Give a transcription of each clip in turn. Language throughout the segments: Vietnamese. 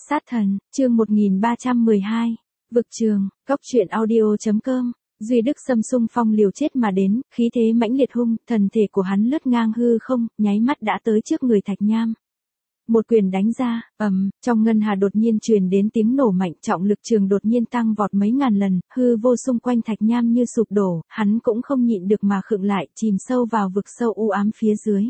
Sát thần, chương 1312. Vực trường, Cốc truyện audio.com. Duy Đức Sâm xung phong liều chết mà đến, khí thế mãnh liệt hung, thần thể của hắn lướt ngang hư không, nháy mắt đã tới trước người Thạch Nham. Một quyền đánh ra, trong ngân hà đột nhiên truyền đến tiếng nổ mạnh, trọng lực trường đột nhiên tăng vọt mấy ngàn lần, hư vô xung quanh Thạch Nham như sụp đổ, hắn cũng không nhịn được mà khựng lại, chìm sâu vào vực sâu u ám phía dưới.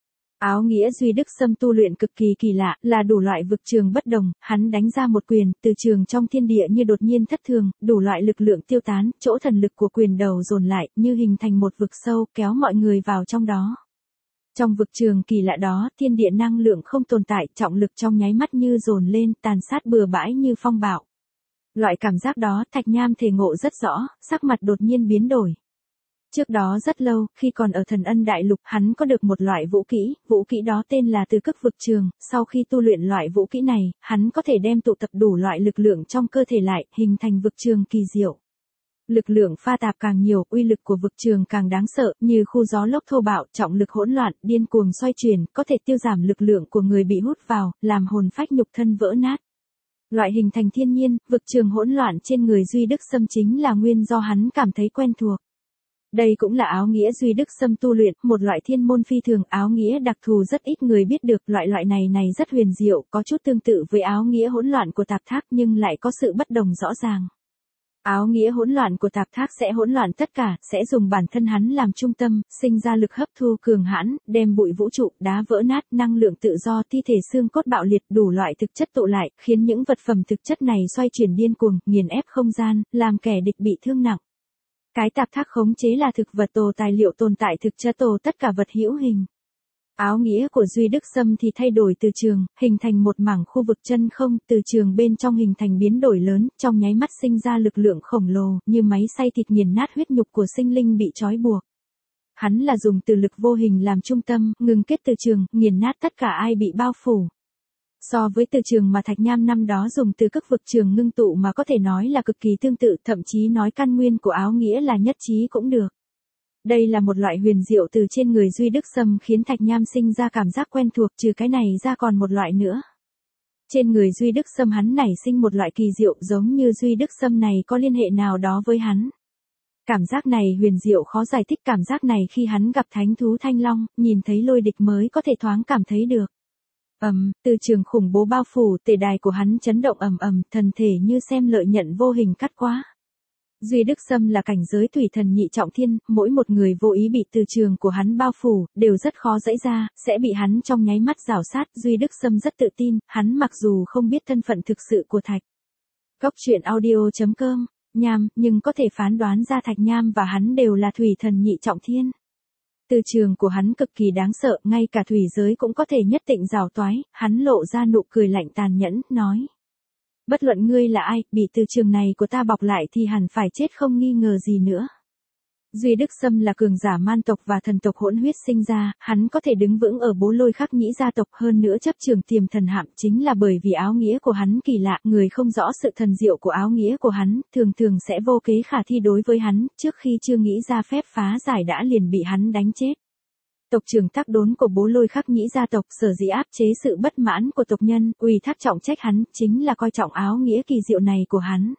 Áo nghĩa Duy Đức Sâm tu luyện cực kỳ kỳ lạ, là đủ loại vực trường bất đồng, hắn đánh ra một quyền, từ trường trong thiên địa như đột nhiên thất thường, đủ loại lực lượng tiêu tán, chỗ thần lực của quyền đầu dồn lại, như hình thành một vực sâu, kéo mọi người vào trong đó. Trong vực trường kỳ lạ đó, thiên địa năng lượng không tồn tại, trọng lực trong nháy mắt như dồn lên, tàn sát bừa bãi như phong bạo. Loại cảm giác đó, Thạch Nham thể ngộ rất rõ, sắc mặt đột nhiên biến đổi. Trước đó rất lâu, khi còn ở Thần Ân Đại Lục, hắn có được một loại vũ kỹ đó tên là Từ Cực Vực Trường, sau khi tu luyện loại vũ kỹ này, hắn có thể đem tụ tập đủ loại lực lượng trong cơ thể lại, hình thành vực trường kỳ diệu. Lực lượng pha tạp càng nhiều, uy lực của vực trường càng đáng sợ, như khu gió lốc thô bạo, trọng lực hỗn loạn, điên cuồng xoay chuyển, có thể tiêu giảm lực lượng của người bị hút vào, làm hồn phách nhục thân vỡ nát. Loại hình thành thiên nhiên, vực trường hỗn loạn trên người Duy Đức Sâm chính là nguyên do hắn cảm thấy quen thuộc. Đây cũng là áo nghĩa Duy Đức Sâm tu luyện, một loại thiên môn phi thường, áo nghĩa đặc thù rất ít người biết được, loại này rất huyền diệu, có chút tương tự với áo nghĩa hỗn loạn của Tạp Thác nhưng lại có sự bất đồng rõ ràng. Áo nghĩa hỗn loạn của Tạp Thác sẽ hỗn loạn tất cả, sẽ dùng bản thân hắn làm trung tâm, sinh ra lực hấp thu cường hãn, đem bụi vũ trụ, đá vỡ nát, năng lượng tự do, thi thể xương cốt bạo liệt, đủ loại thực chất tụ lại, khiến những vật phẩm thực chất này xoay chuyển điên cuồng, nghiền ép không gian, làm kẻ địch bị thương nặng. Cái Tạp Thác khống chế là thực vật tổ tài liệu tồn tại thực chất tổ tất cả vật hữu hình. Áo nghĩa của Duy Đức Sâm thì thay đổi từ trường, hình thành một mảng khu vực chân không, từ trường bên trong hình thành biến đổi lớn, trong nháy mắt sinh ra lực lượng khổng lồ, như máy xay thịt nghiền nát huyết nhục của sinh linh bị trói buộc. Hắn là dùng từ lực vô hình làm trung tâm, ngừng kết từ trường, nghiền nát tất cả ai bị bao phủ. So với từ trường mà Thạch Nham năm đó dùng từ Cực Vực Trường ngưng tụ mà có thể nói là cực kỳ tương tự, thậm chí nói căn nguyên của áo nghĩa là nhất trí cũng được. Đây là một loại huyền diệu từ trên người Duy Đức Sâm khiến Thạch Nham sinh ra cảm giác quen thuộc, trừ cái này ra còn một loại nữa. Trên người Duy Đức Sâm hắn nảy sinh một loại kỳ diệu, giống như Duy Đức Sâm này có liên hệ nào đó với hắn. Cảm giác này huyền diệu khó giải thích, cảm giác này khi hắn gặp thánh thú Thanh Long, nhìn thấy lôi địch mới có thể thoáng cảm thấy được. Từ trường khủng bố bao phủ, tề đài của hắn chấn động thần thể như xem lợi nhận vô hình cắt qua. Duy Đức Sâm là cảnh giới thủy thần nhị trọng thiên, mỗi một người vô ý bị từ trường của hắn bao phủ, đều rất khó giãy ra, sẽ bị hắn trong nháy mắt rảo sát. Duy Đức Sâm rất tự tin, hắn mặc dù không biết thân phận thực sự của Thạch Cốc truyện audio.com, Nham, nhưng có thể phán đoán ra Thạch Nham và hắn đều là thủy thần nhị trọng thiên. Từ trường của hắn cực kỳ đáng sợ, ngay cả thủy giới cũng có thể nhất định rào toái, hắn lộ ra nụ cười lạnh tàn nhẫn, nói. Bất luận ngươi là ai, bị từ trường này của ta bọc lại thì hẳn phải chết không nghi ngờ gì nữa. Duy Đức Sâm là cường giả man tộc và thần tộc hỗn huyết sinh ra, hắn có thể đứng vững ở Bố Lôi Khắc Nhĩ gia tộc, hơn nữa chấp trường Tiềm Thần Hạm chính là bởi vì áo nghĩa của hắn kỳ lạ, người không rõ sự thần diệu của áo nghĩa của hắn, thường sẽ vô kế khả thi đối với hắn, trước khi chưa nghĩ ra phép phá giải đã liền bị hắn đánh chết. Tộc trưởng Tắc Đốn của Bố Lôi Khắc Nhĩ gia tộc sở dĩ áp chế sự bất mãn của tộc nhân, ủy thác trọng trách hắn, chính là coi trọng áo nghĩa kỳ diệu này của hắn.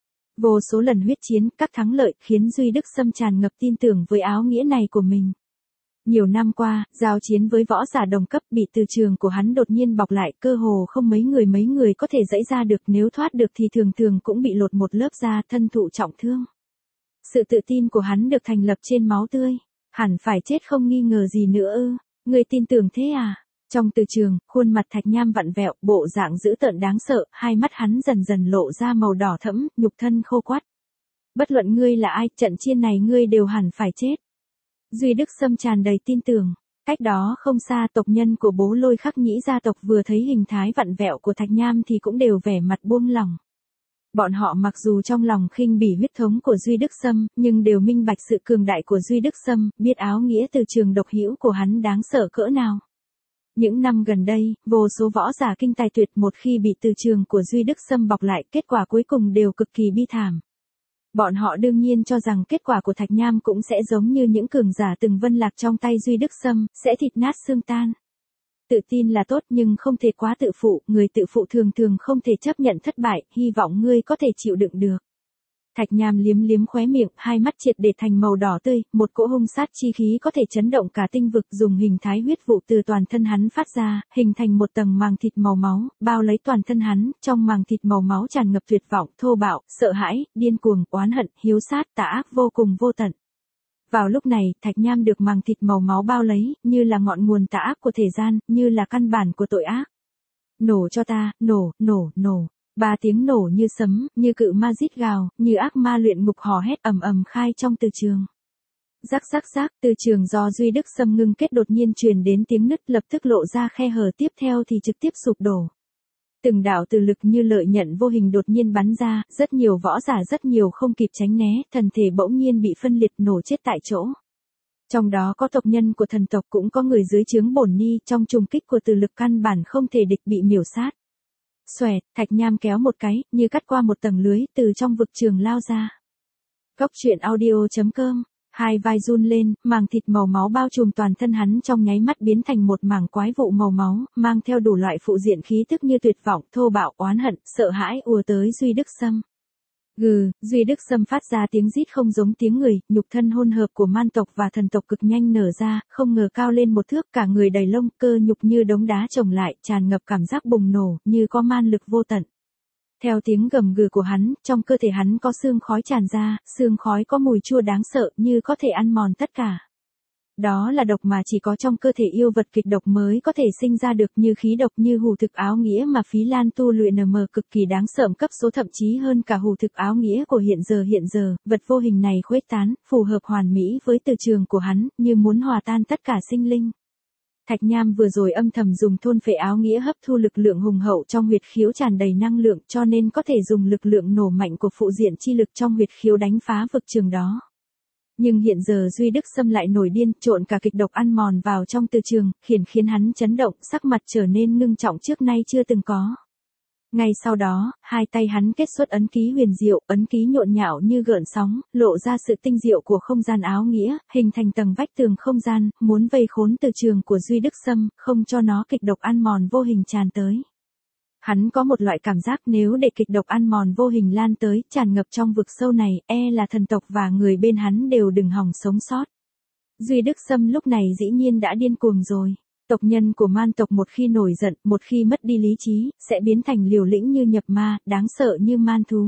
Vô số lần huyết chiến, các thắng lợi, khiến Duy Đức Sâm tràn ngập tin tưởng với áo nghĩa này của mình. Nhiều năm qua, giao chiến với võ giả đồng cấp, bị từ trường của hắn đột nhiên bọc lại, cơ hồ không mấy người có thể giãy ra được, nếu thoát được thì thường cũng bị lột một lớp da, thân thụ trọng thương. Sự tự tin của hắn được thành lập trên máu tươi. Hẳn phải chết không nghi ngờ gì nữa ư, ngươi tin tưởng thế à? Trong từ trường, khuôn mặt Thạch Nham vặn vẹo, bộ dạng dữ tợn đáng sợ, hai mắt hắn dần lộ ra màu đỏ thẫm, nhục thân khô quắt. Bất luận ngươi là ai, trận chiến này ngươi đều hẳn phải chết. Duy Đức Sâm tràn đầy tin tưởng. Cách đó không xa, tộc nhân của Bố Lôi Khắc Nhĩ gia tộc vừa thấy hình thái vặn vẹo của Thạch Nham thì cũng đều vẻ mặt buông lỏng. Bọn họ mặc dù trong lòng khinh bỉ huyết thống của Duy Đức Sâm, nhưng đều minh bạch sự cường đại của Duy Đức Sâm, biết áo nghĩa từ trường độc hữu của hắn đáng sợ cỡ nào. Những năm gần đây, vô số võ giả kinh tài tuyệt một khi bị từ trường của Duy Đức Sâm bọc lại, kết quả cuối cùng đều cực kỳ bi thảm. Bọn họ đương nhiên cho rằng kết quả của Thạch Nham cũng sẽ giống như những cường giả từng vân lạc trong tay Duy Đức Sâm, sẽ thịt nát xương tan. Tự tin là tốt nhưng không thể quá tự phụ, người tự phụ thường thường không thể chấp nhận thất bại, hy vọng ngươi có thể chịu đựng được. Thạch Nham liếm liếm khóe miệng, hai mắt triệt để thành màu đỏ tươi, một cỗ hung sát chi khí có thể chấn động cả tinh vực, dùng hình thái huyết vụ từ toàn thân hắn phát ra, hình thành một tầng màng thịt màu máu, bao lấy toàn thân hắn, trong màng thịt màu máu tràn ngập tuyệt vọng, thô bạo, sợ hãi, điên cuồng, oán hận, hiếu sát, tà ác vô cùng vô tận. Vào lúc này, Thạch Nham được màng thịt màu máu bao lấy, như là ngọn nguồn tà ác của thế gian, như là căn bản của tội ác. Nổ cho ta, nổ, nổ, nổ. Ba tiếng nổ như sấm, như cự ma rít gào, như ác ma luyện ngục hò hét ầm ầm khai trong từ trường. Rắc rắc rắc, từ trường do Duy Đức Sâm ngưng kết đột nhiên truyền đến tiếng nứt, lập tức lộ ra khe hở, tiếp theo thì trực tiếp sụp đổ. Từng đạo từ lực như lợi nhận vô hình đột nhiên bắn ra, rất nhiều võ giả rất nhiều không kịp tránh né, thần thể bỗng nhiên bị phân liệt nổ chết tại chỗ. Trong đó có tộc nhân của thần tộc, cũng có người dưới trướng bổn ni, trong trùng kích của từ lực căn bản không thể địch, bị miểu sát. Xoẹt, Thạch Nham kéo một cái, như cắt qua một tầng lưới, từ trong vực trường lao ra. Góc truyện audio.com, hai vai run lên, màng thịt màu máu bao trùm toàn thân hắn, trong nháy mắt biến thành một mảng quái vụ màu máu, mang theo đủ loại phụ diện khí tức như tuyệt vọng, thô bạo, oán hận, sợ hãi ùa tới Duy Đức Sâm. Gừ, Duy Đức Sâm phát ra tiếng rít không giống tiếng người, nhục thân hỗn hợp của man tộc và thần tộc cực nhanh nở ra, không ngờ cao lên một thước, cả người đầy lông, cơ nhục như đống đá chồng lại, tràn ngập cảm giác bùng nổ, như có man lực vô tận. Theo tiếng gầm gừ của hắn, trong cơ thể hắn có sương khói tràn ra, sương khói có mùi chua đáng sợ, như có thể ăn mòn tất cả. Đó là độc mà chỉ có trong cơ thể yêu vật kịch độc mới có thể sinh ra được, như khí độc, như hủ thực áo nghĩa mà Phí Lan tu luyện cực kỳ đáng sợ, cấp số thậm chí hơn cả hủ thực áo nghĩa của hiện giờ, vật vô hình này khuếch tán, phù hợp hoàn mỹ với từ trường của hắn, như muốn hòa tan tất cả sinh linh. Thạch Nham vừa rồi âm thầm dùng thôn phệ áo nghĩa hấp thu lực lượng hùng hậu trong huyệt khiếu tràn đầy năng lượng, cho nên có thể dùng lực lượng nổ mạnh của phụ diện chi lực trong huyệt khiếu đánh phá vực trường đó. Nhưng hiện giờ Duy Đức Sâm lại nổi điên, trộn cả kịch độc ăn mòn vào trong từ trường, khiến hắn chấn động, sắc mặt trở nên ngưng trọng trước nay chưa từng có. Ngay sau đó, hai tay hắn kết xuất ấn ký huyền diệu, ấn ký nhộn nhạo như gợn sóng, lộ ra sự tinh diệu của không gian áo nghĩa, hình thành tầng vách tường không gian, muốn vây khốn từ trường của Duy Đức Sâm, không cho nó kịch độc ăn mòn vô hình tràn tới. Hắn có một loại cảm giác nếu để kịch độc ăn mòn vô hình lan tới, tràn ngập trong vực sâu này, là thần tộc và người bên hắn đều đừng hòng sống sót. Duy Đức Sâm lúc này dĩ nhiên đã điên cuồng rồi. Tộc nhân của man tộc một khi nổi giận, một khi mất đi lý trí, sẽ biến thành liều lĩnh như nhập ma, đáng sợ như man thú.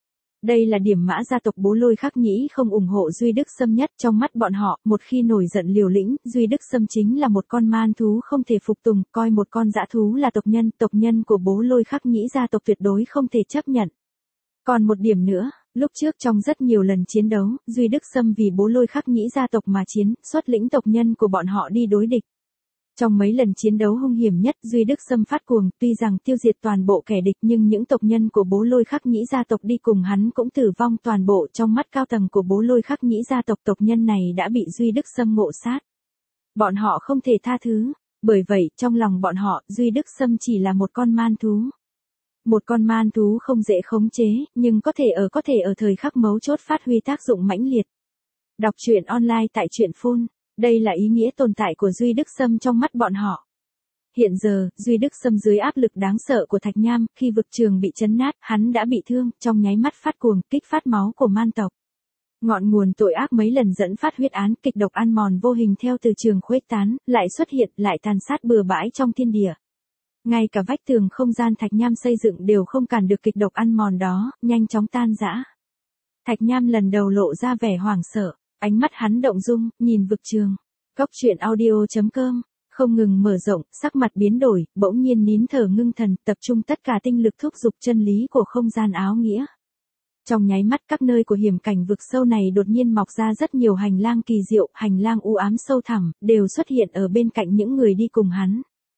Đây là điểm Mã gia tộc Bố Lôi Khắc Nhĩ không ủng hộ Duy Đức Sâm nhất, trong mắt bọn họ, một khi nổi giận liều lĩnh, Duy Đức Sâm chính là một con man thú không thể phục tùng, coi một con dã thú là tộc nhân của Bố Lôi Khắc Nhĩ gia tộc tuyệt đối không thể chấp nhận. Còn một điểm nữa, lúc trước trong rất nhiều lần chiến đấu, Duy Đức Sâm vì Bố Lôi Khắc Nhĩ gia tộc mà chiến, xuất lĩnh tộc nhân của bọn họ đi đối địch. Trong mấy lần chiến đấu hung hiểm nhất, Duy Đức Sâm phát cuồng, tuy rằng tiêu diệt toàn bộ kẻ địch nhưng những tộc nhân của Bố Lôi Khắc Nhĩ gia tộc đi cùng hắn cũng tử vong toàn bộ. Trong mắt cao tầng của Bố Lôi Khắc Nhĩ gia tộc nhân này đã bị Duy Đức Sâm ngộ sát. Bọn họ không thể tha thứ, bởi vậy trong lòng bọn họ, Duy Đức Sâm chỉ là một con man thú. Một con man thú không dễ khống chế, nhưng có thể ở thời khắc mấu chốt phát huy tác dụng mãnh liệt. Đọc truyện online tại truyện phone. Đây là ý nghĩa tồn tại của Duy Đức Sâm trong mắt bọn họ. Hiện giờ, Duy Đức Sâm dưới áp lực đáng sợ của Thạch Nham, khi vực trường bị chấn nát, hắn đã bị thương, trong nháy mắt phát cuồng, kích phát máu của man tộc. Ngọn nguồn tội ác mấy lần dẫn phát huyết án, kịch độc ăn mòn vô hình theo từ trường khuếch tán, lại xuất hiện, lại tàn sát bừa bãi trong thiên địa. Ngay cả vách tường không gian Thạch Nham xây dựng đều không cản được kịch độc ăn mòn đó, nhanh chóng tan rã. Thạch Nham lần đầu lộ ra vẻ hoảng sợ. Ánh mắt hắn động dung, nhìn vực trường. Góc truyện audio.com, không ngừng mở rộng, sắc mặt biến đổi, bỗng nhiên nín thở ngưng thần, tập trung tất cả tinh lực thúc giục chân lý của không gian áo nghĩa. Trong nháy mắt các nơi của hiểm cảnh vực sâu này đột nhiên mọc ra rất nhiều hành lang kỳ diệu, hành lang u ám sâu thẳm, đều xuất hiện ở bên cạnh những người đi cùng hắn.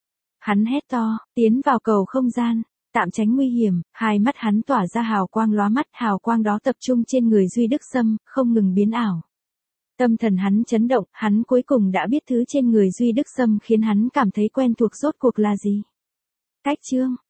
Hắn hét to, tiến vào cầu không gian. Tạm tránh nguy hiểm, hai mắt hắn tỏa ra hào quang lóa mắt, hào quang đó tập trung trên người Duy Đức Sâm, không ngừng biến ảo. Tâm thần hắn chấn động, hắn cuối cùng đã biết thứ trên người Duy Đức Sâm khiến hắn cảm thấy quen thuộc rốt cuộc là gì. Cách chương